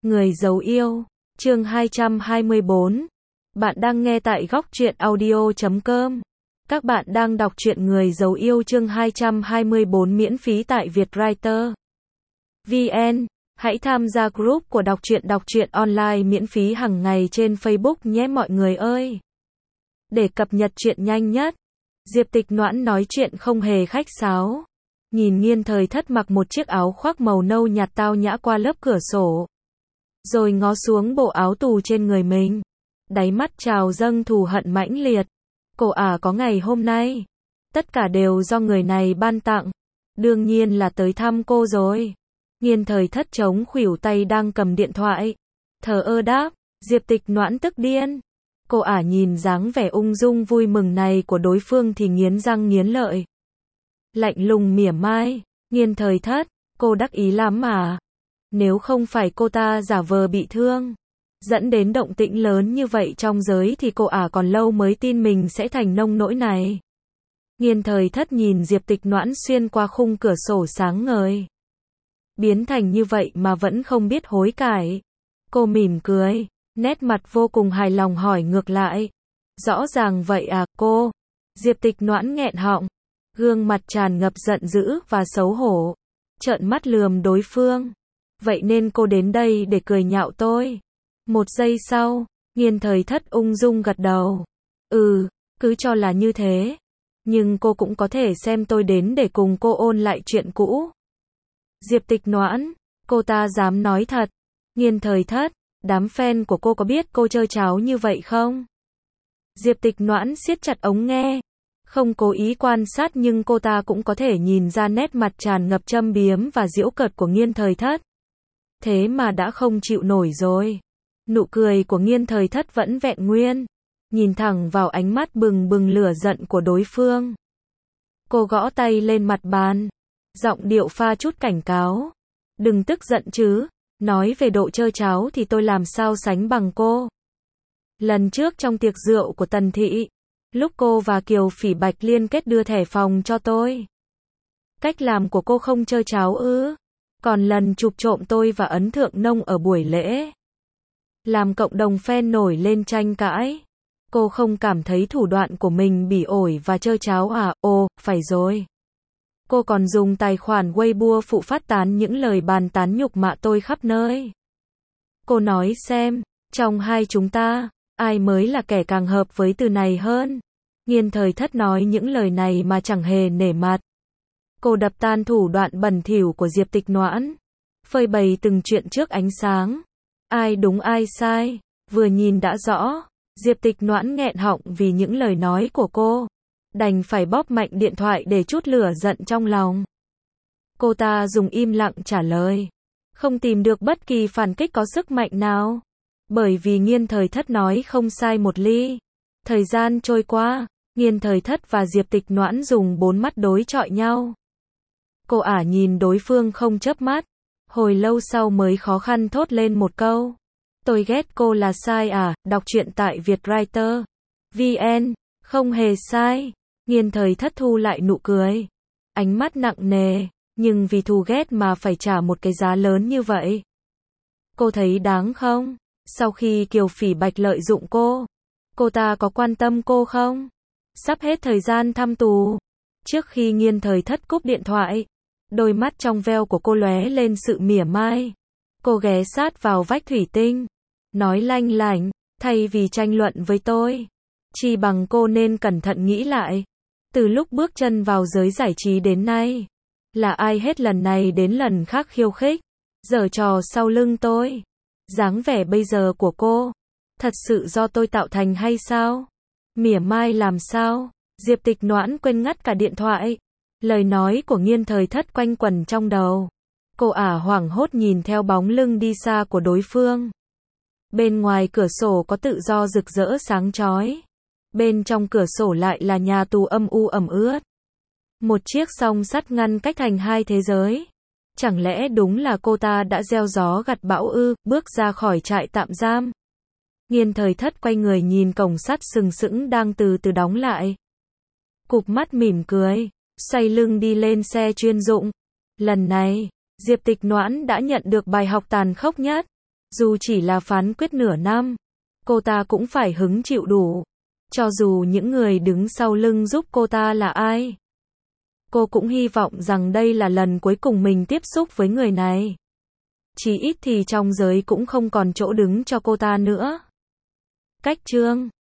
Người giấu yêu, chương 224. Bạn đang nghe tại góc truyện audio.com. Các bạn đang đọc truyện Người giấu yêu chương 224 miễn phí tại Vietwriter VN. Hãy tham gia group của đọc truyện online miễn phí hàng ngày trên Facebook nhé mọi người ơi. Để cập nhật truyện nhanh nhất, Diệp Tịch Noãn nói chuyện không hề khách sáo. Nhìn Nghiên Thời Thất mặc một chiếc áo khoác màu nâu nhạt tao nhã qua lớp cửa sổ, rồi ngó xuống bộ áo tù trên người mình. Đáy mắt trào dâng thù hận mãnh liệt. Cô có ngày hôm nay, tất cả đều do người này ban tặng. Đương nhiên là tới thăm cô rồi. Nghiên Thời Thất chống khuỷu tay đang cầm điện thoại, thờ ơ đáp. Diệp Tịch Noãn tức điên. Cô nhìn dáng vẻ ung dung vui mừng này của đối phương thì nghiến răng nghiến lợi. Lạnh lùng mỉa mai. Nghiên Thời Thất, cô đắc ý lắm mà. Nếu không phải cô ta giả vờ bị thương, dẫn đến động tĩnh lớn như vậy trong giới thì cô còn lâu mới tin mình sẽ thành nông nỗi này. Nghiên Thời Thất nhìn Diệp Tịch Noãn xuyên qua khung cửa sổ sáng ngời. Biến thành như vậy mà vẫn không biết hối cải. Cô mỉm cười, nét mặt vô cùng hài lòng hỏi ngược lại. Rõ ràng vậy cô? Diệp Tịch Noãn nghẹn họng, gương mặt tràn ngập giận dữ và xấu hổ, trợn mắt lườm đối phương. Vậy nên cô đến đây để cười nhạo tôi? Một giây sau, Nghiên Thời Thất ung dung gật đầu. Cứ cho là như thế. Nhưng cô cũng có thể xem tôi đến để cùng cô ôn lại chuyện cũ. Diệp Tịch Noãn, cô ta dám nói thật. Nghiên Thời Thất, đám fan của cô có biết cô chơi cháo như vậy không? Diệp Tịch Noãn siết chặt ống nghe. Không cố ý quan sát nhưng cô ta cũng có thể nhìn ra nét mặt tràn ngập châm biếm và giễu cợt của Nghiên Thời Thất. Thế mà đã không chịu nổi rồi. Nụ cười của Nghiên Thời Thất vẫn vẹn nguyên, nhìn thẳng vào ánh mắt bừng bừng lửa giận của đối phương. Cô gõ tay lên mặt bàn, giọng điệu pha chút cảnh cáo. Đừng tức giận chứ, nói về độ chơi cháo thì tôi làm sao sánh bằng cô. Lần trước trong tiệc rượu của Tần Thị, lúc cô và Kiều Phỉ Bạch liên kết đưa thẻ phòng cho tôi, cách làm của cô không chơi cháo ư? Còn lần chụp trộm tôi và Ấn Thượng Nông ở buổi lễ, làm cộng đồng fan nổi lên tranh cãi, cô không cảm thấy thủ đoạn của mình bỉ ổi và chơi cháo Ồ, phải rồi. Cô còn dùng tài khoản Weibo phụ phát tán những lời bàn tán nhục mạ tôi khắp nơi. Cô nói xem, trong hai chúng ta, ai mới là kẻ càng hợp với từ này hơn? Nghiên Thời Thất nói những lời này mà chẳng hề nể mặt. Cô đập tan thủ đoạn bẩn thỉu của Diệp Tịch Noãn, phơi bày từng chuyện trước ánh sáng. Ai đúng ai sai, vừa nhìn đã rõ. Diệp Tịch Noãn nghẹn họng vì những lời nói của cô, đành phải bóp mạnh điện thoại để trút lửa giận trong lòng. Cô ta dùng im lặng trả lời, không tìm được bất kỳ phản kích có sức mạnh nào, bởi vì Nghiên Thời Thất nói không sai một ly. Thời gian trôi qua, Nghiên Thời Thất và Diệp Tịch Noãn dùng bốn mắt đối chọi nhau. Cô nhìn đối phương không chớp mắt, hồi lâu sau mới khó khăn thốt lên một câu. Tôi ghét cô là sai đọc truyện tại Vietwriter VN, không hề sai. Nghiên Thời Thất thu lại nụ cười, ánh mắt nặng nề, nhưng vì thù ghét mà phải trả một cái giá lớn như vậy. Cô thấy đáng không? Sau khi Kiều Phỉ Bạch lợi dụng cô ta có quan tâm cô không? Sắp hết thời gian thăm tù. Trước khi Nghiên Thời Thất cúp điện thoại, đôi mắt trong veo của cô lóe lên sự mỉa mai. Cô ghé sát vào vách thủy tinh, nói lanh lảnh, thay vì tranh luận với tôi, chi bằng cô nên cẩn thận nghĩ lại. Từ lúc bước chân vào giới giải trí đến nay, là ai hết lần này đến lần khác khiêu khích, giở trò sau lưng tôi? Dáng vẻ bây giờ của cô, thật sự do tôi tạo thành hay sao? Mỉa mai làm sao? Diệp Tịch Noãn quên ngắt cả điện thoại. Lời nói của Nghiên Thời Thất quanh quẩn trong đầu. Cô hoảng hốt nhìn theo bóng lưng đi xa của đối phương. Bên ngoài cửa sổ có tự do rực rỡ sáng chói. Bên trong cửa sổ lại là nhà tù âm u ẩm ướt. Một chiếc song sắt ngăn cách thành hai thế giới. Chẳng lẽ đúng là cô ta đã gieo gió gặt bão ư? Bước ra khỏi trại tạm giam, Nghiên Thời Thất quay người nhìn cổng sắt sừng sững đang từ từ đóng lại. Cụp mắt mỉm cười, xoay lưng đi lên xe chuyên dụng. Lần này, Diệp Tịch Noãn đã nhận được bài học tàn khốc nhất. Dù chỉ là phán quyết nửa năm, cô ta cũng phải hứng chịu đủ. Cho dù những người đứng sau lưng giúp cô ta là ai. Cô cũng hy vọng rằng đây là lần cuối cùng mình tiếp xúc với người này. Chí ít thì trong giới cũng không còn chỗ đứng cho cô ta nữa. Cách chương